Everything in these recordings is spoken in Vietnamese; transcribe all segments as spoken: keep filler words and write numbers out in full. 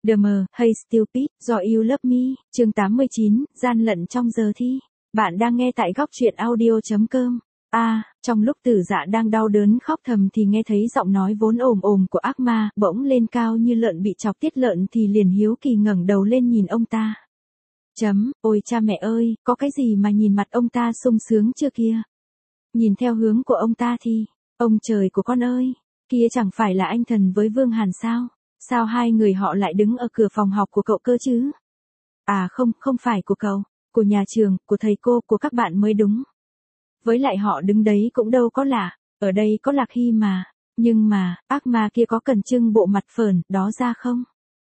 The Mờ, Hey Stupid, Do You Love Me, chương tám mươi chín, gian lận trong giờ thi. Bạn đang nghe tại góc truyện audio chấm com. À, trong lúc Tử Dạ đang đau đớn khóc thầm thì nghe thấy giọng nói vốn ồm ồm của ác ma, bỗng lên cao như lợn bị chọc tiết lợn thì liền hiếu kỳ ngẩng đầu lên nhìn ông ta. Chấm, ôi cha mẹ ơi, có cái gì mà nhìn mặt ông ta sung sướng chưa kia? Nhìn theo hướng của ông ta thì, ông trời của con ơi, kia chẳng phải là anh Thần với Vương Hàn sao? Sao hai người họ lại đứng ở cửa phòng học của cậu cơ chứ? À không, không phải của cậu, của nhà trường, của thầy cô, của các bạn mới đúng. Với lại họ đứng đấy cũng đâu có lạ, ở đây có Lạc Hy mà, nhưng mà, ác ma kia có cần trưng bộ mặt phởn đó ra không?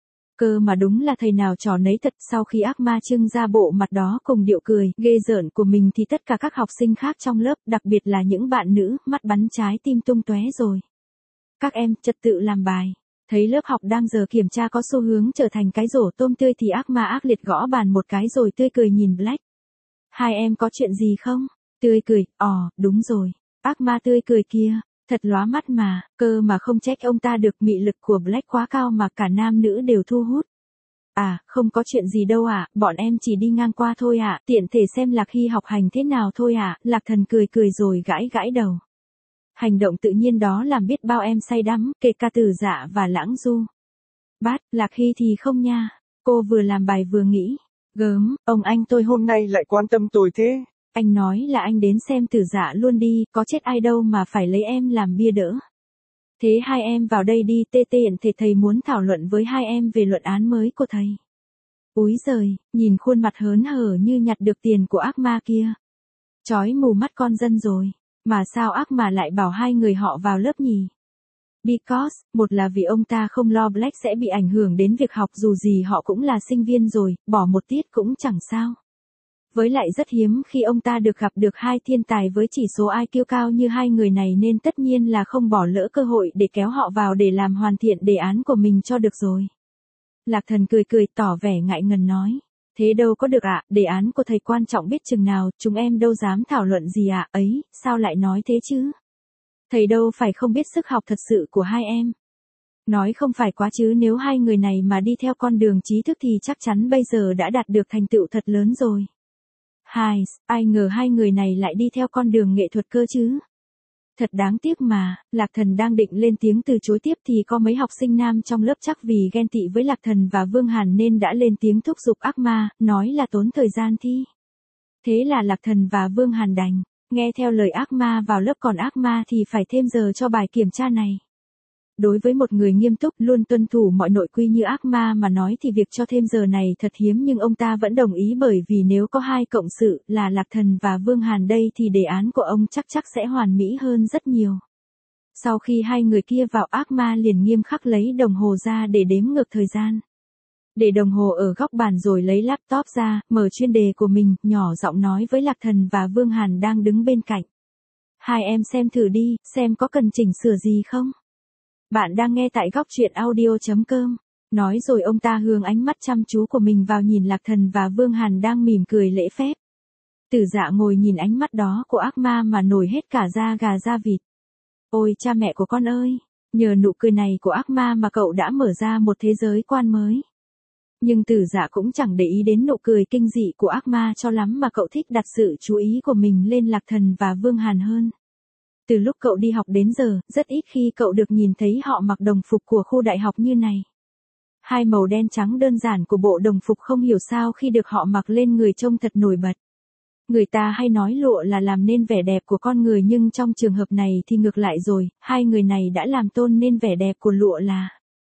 Cơ mà đúng là thầy nào trò nấy thật. Sau khi ác ma trưng ra bộ mặt đó cùng điệu cười ghê rợn của mình thì tất cả các học sinh khác trong lớp, đặc biệt là những bạn nữ, mắt bắn trái tim tung tóe rồi. Các em, trật tự làm bài. Thấy lớp học đang giờ kiểm tra có xu hướng trở thành cái rổ tôm tươi thì ác ma ác liệt gõ bàn một cái rồi tươi cười nhìn Black. Hai em có chuyện gì không? Tươi cười, ồ, đúng rồi. Ác ma tươi cười kia, thật lóa mắt mà, cơ mà không trách ông ta được, mị lực của Black quá cao mà cả nam nữ đều thu hút. À, không có chuyện gì đâu ạ, à, bọn em chỉ đi ngang qua thôi ạ, à, tiện thể xem Lạc Hy học hành thế nào thôi ạ, à. Lạc Thần cười cười rồi gãi gãi đầu. Hành động tự nhiên đó làm biết bao em say đắm, kể cả Tử Dạ và Lãng Du. Bát, Lạc Hy thì không nha. Cô vừa làm bài vừa nghĩ. Gớm, ông anh tôi hôm nay lại quan tâm tôi thế. Anh nói là anh đến xem Tử Dạ luôn đi, có chết ai đâu mà phải lấy em làm bia đỡ. Thế hai em vào đây đi, tê tiện thể thầy muốn thảo luận với hai em về luận án mới của thầy. Úi giời, nhìn khuôn mặt hớn hở như nhặt được tiền của ác ma kia. Chói mù mắt con dân rồi. Mà sao ác ma lại bảo hai người họ vào lớp nhỉ? Because, một là vì ông ta không lo Black sẽ bị ảnh hưởng đến việc học, dù gì họ cũng là sinh viên rồi, bỏ một tiết cũng chẳng sao. Với lại rất hiếm khi ông ta được gặp được hai thiên tài với chỉ số i kiu cao như hai người này nên tất nhiên là không bỏ lỡ cơ hội để kéo họ vào để làm hoàn thiện đề án của mình cho được rồi. Lạc Thần cười cười tỏ vẻ ngại ngần nói. Thế đâu có được ạ, à, đề án của thầy quan trọng biết chừng nào, chúng em đâu dám thảo luận gì ạ, à, ấy, sao lại nói thế chứ? Thầy đâu phải không biết sức học thật sự của hai em. Nói không phải quá chứ, nếu hai người này mà đi theo con đường trí thức thì chắc chắn bây giờ đã đạt được thành tựu thật lớn rồi. Hai, ai ngờ hai người này lại đi theo con đường nghệ thuật cơ chứ? Thật đáng tiếc mà. Lạc Thần đang định lên tiếng từ chối tiếp thì có mấy học sinh nam trong lớp chắc vì ghen tị với Lạc Thần và Vương Hàn nên đã lên tiếng thúc giục ác ma, nói là tốn thời gian thi. Thế là Lạc Thần và Vương Hàn đành nghe theo lời ác ma vào lớp, còn ác ma thì phải thêm giờ cho bài kiểm tra này. Đối với một người nghiêm túc, luôn tuân thủ mọi nội quy như ác ma mà nói thì việc cho thêm giờ này thật hiếm, nhưng ông ta vẫn đồng ý, bởi vì nếu có hai cộng sự là Lạc Thần và Vương Hàn đây thì đề án của ông chắc chắc sẽ hoàn mỹ hơn rất nhiều. Sau khi hai người kia vào, ác ma liền nghiêm khắc lấy đồng hồ ra để đếm ngược thời gian. Để đồng hồ ở góc bàn rồi lấy laptop ra, mở chuyên đề của mình, nhỏ giọng nói với Lạc Thần và Vương Hàn đang đứng bên cạnh. Hai em xem thử đi, xem có cần chỉnh sửa gì không? Bạn đang nghe tại góc truyện audio chấm com. Nói rồi ông ta hướng ánh mắt chăm chú của mình vào nhìn Lạc Thần và Vương Hàn đang mỉm cười lễ phép. Tử Dạ ngồi nhìn ánh mắt đó của ác ma mà nổi hết cả da gà da vịt. Ôi cha mẹ của con ơi, nhờ nụ cười này của ác ma mà cậu đã mở ra một thế giới quan mới. Nhưng Tử Dạ cũng chẳng để ý đến nụ cười kinh dị của ác ma cho lắm, mà cậu thích đặt sự chú ý của mình lên Lạc Thần và Vương Hàn hơn. Từ lúc cậu đi học đến giờ, rất ít khi cậu được nhìn thấy họ mặc đồng phục của khu đại học như này. Hai màu đen trắng đơn giản của bộ đồng phục không hiểu sao khi được họ mặc lên người trông thật nổi bật. Người ta hay nói lụa là làm nên vẻ đẹp của con người, nhưng trong trường hợp này thì ngược lại rồi, hai người này đã làm tôn nên vẻ đẹp của lụa là.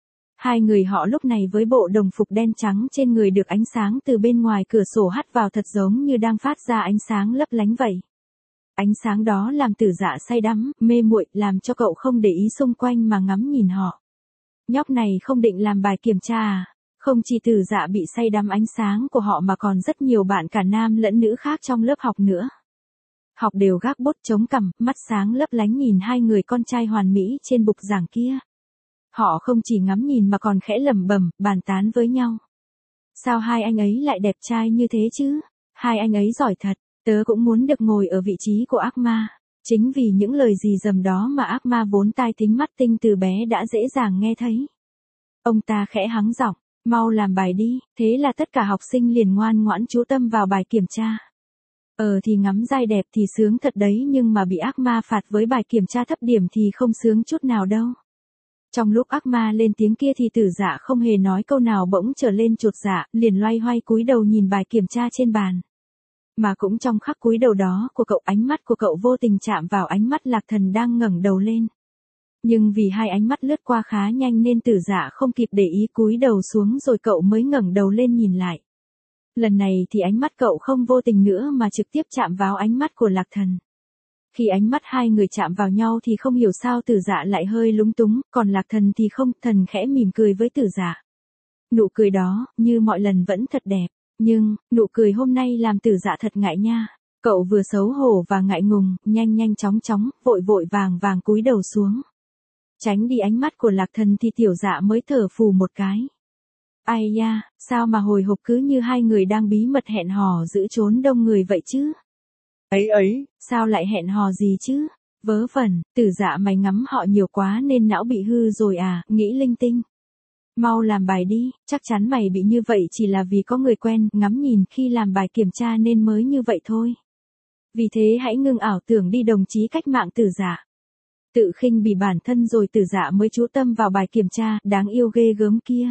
Hai người họ lúc này với bộ đồng phục đen trắng trên người được ánh sáng từ bên ngoài cửa sổ hắt vào thật giống như đang phát ra ánh sáng lấp lánh vậy. Ánh sáng đó làm Tử Dạ say đắm, mê muội, làm cho cậu không để ý xung quanh mà ngắm nhìn họ. Nhóc này không định làm bài kiểm tra à? Không chỉ Tử Dạ bị say đắm ánh sáng của họ mà còn rất nhiều bạn cả nam lẫn nữ khác trong lớp học nữa. Học đều gác bút chống cằm, mắt sáng lấp lánh nhìn hai người con trai hoàn mỹ trên bục giảng kia. Họ không chỉ ngắm nhìn mà còn khẽ lẩm bẩm, bàn tán với nhau. Sao hai anh ấy lại đẹp trai như thế chứ? Hai anh ấy giỏi thật. Tớ cũng muốn được ngồi ở vị trí của ác ma. Chính vì những lời gì dầm đó mà ác ma vốn tai thính mắt tinh từ bé đã dễ dàng nghe thấy. Ông ta khẽ hắng giọng, Mau làm bài đi, thế là tất cả học sinh liền ngoan ngoãn chú tâm vào bài kiểm tra. Ờ thì ngắm giai đẹp thì sướng thật đấy nhưng mà bị ác ma phạt với bài kiểm tra thấp điểm thì không sướng chút nào đâu. Trong lúc ác ma lên tiếng kia thì Tử Dạ không hề nói câu nào bỗng trở lên chột dạ, liền loay hoay cúi đầu nhìn bài kiểm tra trên bàn. Mà cũng trong khắc cúi đầu đó của cậu, ánh mắt của cậu vô tình chạm vào ánh mắt Lạc Thần đang ngẩng đầu lên. Nhưng vì hai ánh mắt lướt qua khá nhanh nên Tử Dạ không kịp để ý cúi đầu xuống rồi cậu mới ngẩng đầu lên nhìn lại. Lần này thì ánh mắt cậu không vô tình nữa mà trực tiếp chạm vào ánh mắt của Lạc Thần. Khi ánh mắt hai người chạm vào nhau thì không hiểu sao Tử Dạ lại hơi lúng túng, còn Lạc Thần thì không, thần khẽ mỉm cười với Tử Dạ. Nụ cười đó, như mọi lần vẫn thật đẹp, nhưng, nụ cười hôm nay làm Tử Dạ thật ngại nha. Cậu vừa xấu hổ và ngại ngùng, nhanh nhanh chóng chóng, vội vội vàng vàng cúi đầu xuống. Tránh đi ánh mắt của Lạc Thần thì Tiểu Dạ mới thở phù một cái. Ai da, sao mà hồi hộp cứ như hai người đang bí mật hẹn hò giữa chốn đông người vậy chứ? Ấy ấy, sao lại hẹn hò gì chứ? Vớ vẩn, Tử Dạ mày ngắm họ nhiều quá nên não bị hư rồi à, nghĩ linh tinh. Mau làm bài đi, chắc chắn mày bị như vậy chỉ là vì có người quen, ngắm nhìn khi làm bài kiểm tra nên mới như vậy thôi. Vì thế hãy ngưng ảo tưởng đi đồng chí cách mạng Tử Dạ. Tự khinh bỉ bản thân rồi Tử Dạ mới chú tâm vào bài kiểm tra, đáng yêu ghê gớm kia.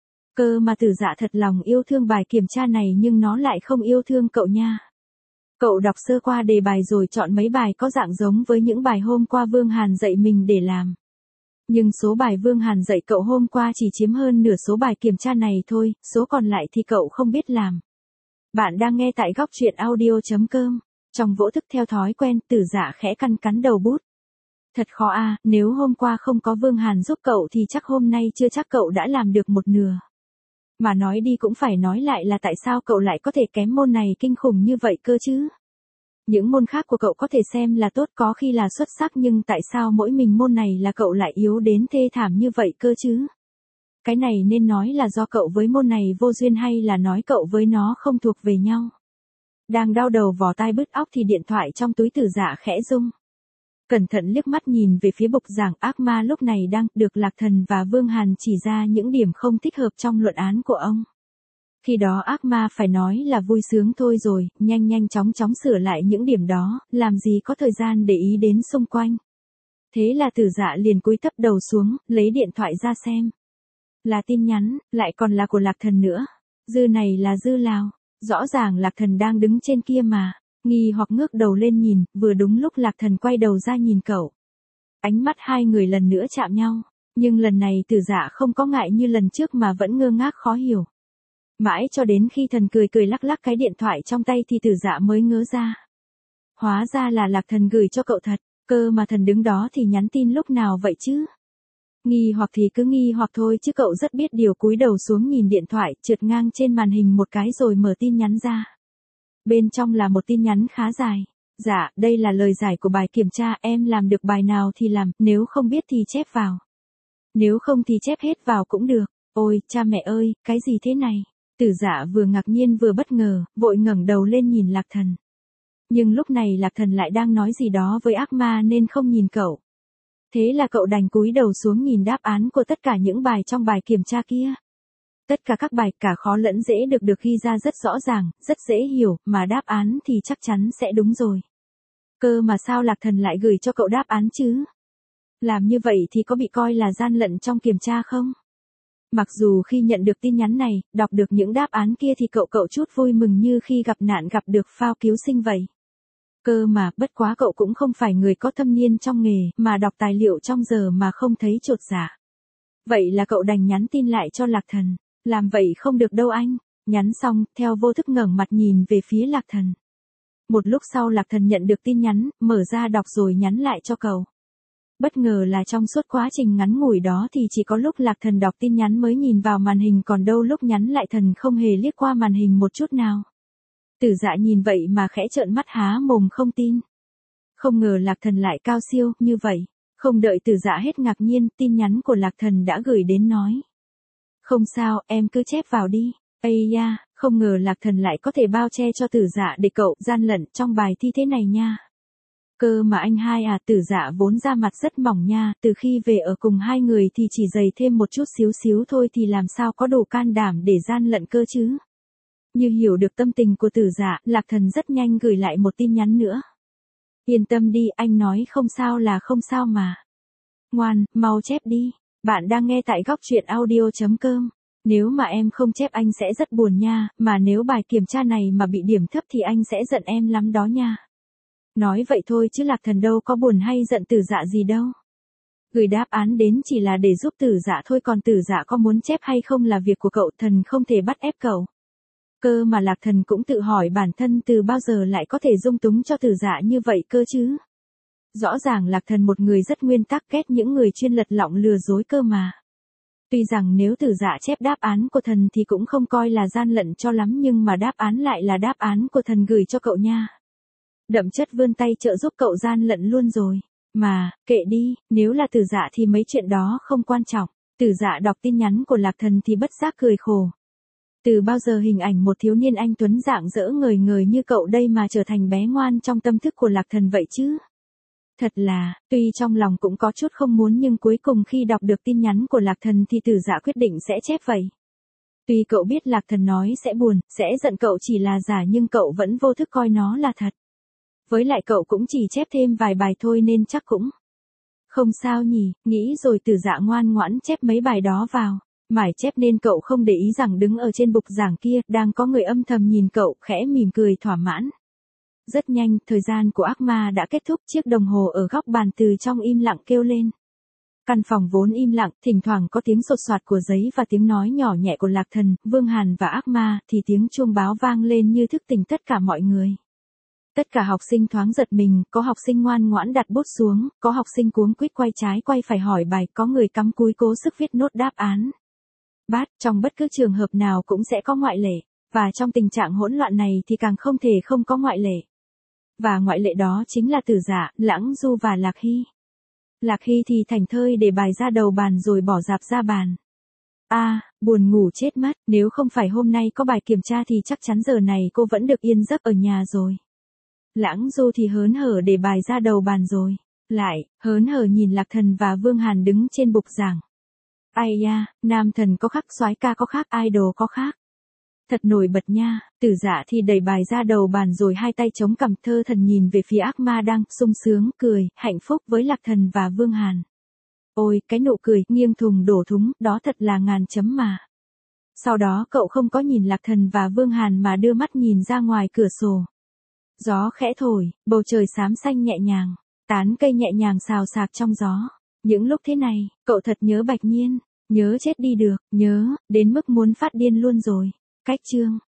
Cơ mà Tử Dạ thật lòng yêu thương bài kiểm tra này nhưng nó lại không yêu thương cậu nha. Cậu đọc sơ qua đề bài rồi chọn mấy bài có dạng giống với những bài hôm qua Vương Hàn dạy mình để làm. Nhưng số bài Vương Hàn dạy cậu hôm qua chỉ chiếm hơn nửa số bài kiểm tra này thôi, số còn lại thì cậu không biết làm. Bạn đang nghe tại góc truyện audio.com. Trong vô thức theo thói quen, Tử Dạ khẽ cắn cắn đầu bút. Thật khó à, nếu hôm qua không có Vương Hàn giúp cậu thì chắc hôm nay chưa chắc cậu đã làm được một nửa. Mà nói đi cũng phải nói lại là tại sao cậu lại có thể kém môn này kinh khủng như vậy cơ chứ? Những môn khác của cậu có thể xem là tốt, có khi là xuất sắc, nhưng tại sao mỗi mình môn này là cậu lại yếu đến thê thảm như vậy cơ chứ? Cái này nên nói là do cậu với môn này vô duyên hay là nói cậu với nó không thuộc về nhau? Đang đau đầu vò tai bứt óc thì điện thoại trong túi Tử Dạ khẽ rung. Cẩn thận liếc mắt nhìn về phía bục giảng, ác ma lúc này đang được Lạc Thần và Vương Hàn chỉ ra những điểm không thích hợp trong luận án của ông. Khi đó ác ma phải nói là vui sướng thôi rồi, nhanh nhanh chóng chóng sửa lại những điểm đó, làm gì có thời gian để ý đến xung quanh. Thế là Tử Dạ liền cúi thấp đầu xuống, lấy điện thoại ra xem. Là tin nhắn, lại còn là của Lạc Thần nữa. Dư này là dư nào? Rõ ràng Lạc Thần đang đứng trên kia mà. Nghi hoặc ngước đầu lên nhìn, vừa đúng lúc Lạc Thần quay đầu ra nhìn cậu. Ánh mắt hai người lần nữa chạm nhau, nhưng lần này Tử Dạ không có ngại như lần trước mà vẫn ngơ ngác khó hiểu. Mãi cho đến khi thần cười cười lắc lắc cái điện thoại trong tay thì Tử Dạ mới ngớ ra. Hóa ra là Lạc Thần gửi cho cậu thật, cơ mà thần đứng đó thì nhắn tin lúc nào vậy chứ? Nghi hoặc thì cứ nghi hoặc thôi chứ cậu rất biết điều, cúi đầu xuống nhìn điện thoại, trượt ngang trên màn hình một cái rồi mở tin nhắn ra. Bên trong là một tin nhắn khá dài. Dạ, đây là lời giải của bài kiểm tra, em làm được bài nào thì làm, nếu không biết thì chép vào. Nếu không thì chép hết vào cũng được. Ôi, cha mẹ ơi, cái gì thế này? Tử Dạ vừa ngạc nhiên vừa bất ngờ, vội ngẩng đầu lên nhìn Lạc Thần. Nhưng lúc này Lạc Thần lại đang nói gì đó với ác ma nên không nhìn cậu. Thế là cậu đành cúi đầu xuống nhìn đáp án của tất cả những bài trong bài kiểm tra kia. Tất cả các bài cả khó lẫn dễ được được ghi ra rất rõ ràng, rất dễ hiểu, mà đáp án thì chắc chắn sẽ đúng rồi. Cơ mà sao Lạc Thần lại gửi cho cậu đáp án chứ? Làm như vậy thì có bị coi là gian lận trong kiểm tra không? Mặc dù khi nhận được tin nhắn này, đọc được những đáp án kia thì cậu cậu chút vui mừng như khi gặp nạn gặp được phao cứu sinh vậy. Cơ mà, bất quá cậu cũng không phải người có thâm niên trong nghề, mà đọc tài liệu trong giờ mà không thấy chột dạ. Vậy là cậu đành nhắn tin lại cho Lạc Thần. Làm vậy không được đâu anh. Nhắn xong, theo vô thức ngẩng mặt nhìn về phía Lạc Thần. Một lúc sau Lạc Thần nhận được tin nhắn, mở ra đọc rồi nhắn lại cho cậu. Bất ngờ là trong suốt quá trình ngắn ngủi đó thì chỉ có lúc Lạc Thần đọc tin nhắn mới nhìn vào màn hình, còn đâu lúc nhắn lại thần không hề liếc qua màn hình một chút nào. Tử Dạ nhìn vậy mà khẽ trợn mắt há mồm không tin. Không ngờ Lạc Thần lại cao siêu như vậy. Không đợi Tử Dạ hết ngạc nhiên, tin nhắn của Lạc Thần đã gửi đến nói. Không sao, em cứ chép vào đi. Ây da, không ngờ Lạc Thần lại có thể bao che cho Tử Dạ để cậu gian lận trong bài thi thế này nha. Cơ mà anh hai à, Tử Dạ vốn da mặt rất mỏng nha, từ khi về ở cùng hai người thì chỉ dày thêm một chút xíu xíu thôi thì làm sao có đủ can đảm để gian lận cơ chứ. Như hiểu được tâm tình của Tử Dạ, Lạc Thần rất nhanh gửi lại một tin nhắn nữa. Yên tâm đi, anh nói không sao là không sao mà. Ngoan, mau chép đi. Bạn đang nghe tại góc truyện audio chấm com. Nếu mà em không chép anh sẽ rất buồn nha, mà nếu bài kiểm tra này mà bị điểm thấp thì anh sẽ giận em lắm đó nha. Nói vậy thôi chứ Lạc Thần đâu có buồn hay giận Tử Dạ gì đâu. Gửi đáp án đến chỉ là để giúp Tử Dạ thôi, còn Tử Dạ có muốn chép hay không là việc của cậu, thần không thể bắt ép cậu. Cơ mà Lạc Thần cũng tự hỏi bản thân từ bao giờ lại có thể dung túng cho Tử Dạ như vậy cơ chứ. Rõ ràng Lạc Thần một người rất nguyên tắc, ghét những người chuyên lật lọng lừa dối cơ mà. Tuy rằng nếu Tử Dạ chép đáp án của thần thì cũng không coi là gian lận cho lắm, nhưng mà đáp án lại là đáp án của thần gửi cho cậu nha. Đậm chất vươn tay trợ giúp cậu gian lận luôn rồi. Mà, kệ đi, nếu là Tử Dạ thì mấy chuyện đó không quan trọng. Tử Dạ đọc tin nhắn của Lạc Thần thì bất giác cười khổ. Từ bao giờ hình ảnh một thiếu niên anh tuấn rạng rỡ ngời ngời như cậu đây mà trở thành bé ngoan trong tâm thức của Lạc Thần vậy chứ? Thật là, tuy trong lòng cũng có chút không muốn nhưng cuối cùng khi đọc được tin nhắn của Lạc Thần thì Tử Dạ quyết định sẽ chép vậy. Tuy cậu biết Lạc Thần nói sẽ buồn, sẽ giận cậu chỉ là giả nhưng cậu vẫn vô thức coi nó là thật. Với lại cậu cũng chỉ chép thêm vài bài thôi nên chắc cũng không sao nhỉ, nghĩ rồi Tử Dạ ngoan ngoãn chép mấy bài đó vào. Mải chép nên cậu không để ý rằng đứng ở trên bục giảng kia, đang có người âm thầm nhìn cậu, khẽ mỉm cười thỏa mãn. Rất nhanh, thời gian của ác ma đã kết thúc, chiếc đồng hồ ở góc bàn từ trong im lặng kêu lên. Căn phòng vốn im lặng, thỉnh thoảng có tiếng sột soạt của giấy và tiếng nói nhỏ nhẹ của Lạc Thần, Vương Hàn và ác ma, thì tiếng chuông báo vang lên như thức tỉnh tất cả mọi người. Tất cả học sinh thoáng giật mình, có học sinh ngoan ngoãn đặt bút xuống, có học sinh cuống quýt quay trái quay phải hỏi bài, có người cắm cúi cố sức viết nốt đáp án. Bát, trong bất cứ trường hợp nào cũng sẽ có ngoại lệ, và trong tình trạng hỗn loạn này thì càng không thể không có ngoại lệ. Và ngoại lệ đó chính là Tử Dạ, Lãng Du và Lạc Hy. Lạc Hy thì thảnh thơi để bài ra đầu bàn rồi bỏ dạp ra bàn. A, à, buồn ngủ chết mất, nếu không phải hôm nay có bài kiểm tra thì chắc chắn giờ này cô vẫn được yên giấc ở nhà rồi. Lãng Du thì hớn hở để bài ra đầu bàn rồi. Lại, hớn hở nhìn Lạc Thần và Vương Hàn đứng trên bục giảng. Ai da, nam thần có khác, soái ca có khác, idol có khác. Thật nổi bật nha. Tử Dạ thì đẩy bài ra đầu bàn rồi hai tay chống cằm thơ thần nhìn về phía ác ma đang sung sướng, cười, hạnh phúc với Lạc Thần và Vương Hàn. Ôi, cái nụ cười, nghiêng thùng đổ thúng, đó thật là ngàn chấm mà. Sau đó cậu không có nhìn Lạc Thần và Vương Hàn mà đưa mắt nhìn ra ngoài cửa sổ. Gió khẽ thổi, bầu trời xám xanh nhẹ nhàng, tán cây nhẹ nhàng xào xạc trong gió. Những lúc thế này, cậu thật nhớ Bạch Nhiên, nhớ chết đi được, nhớ, đến mức muốn phát điên luôn rồi. Cách chương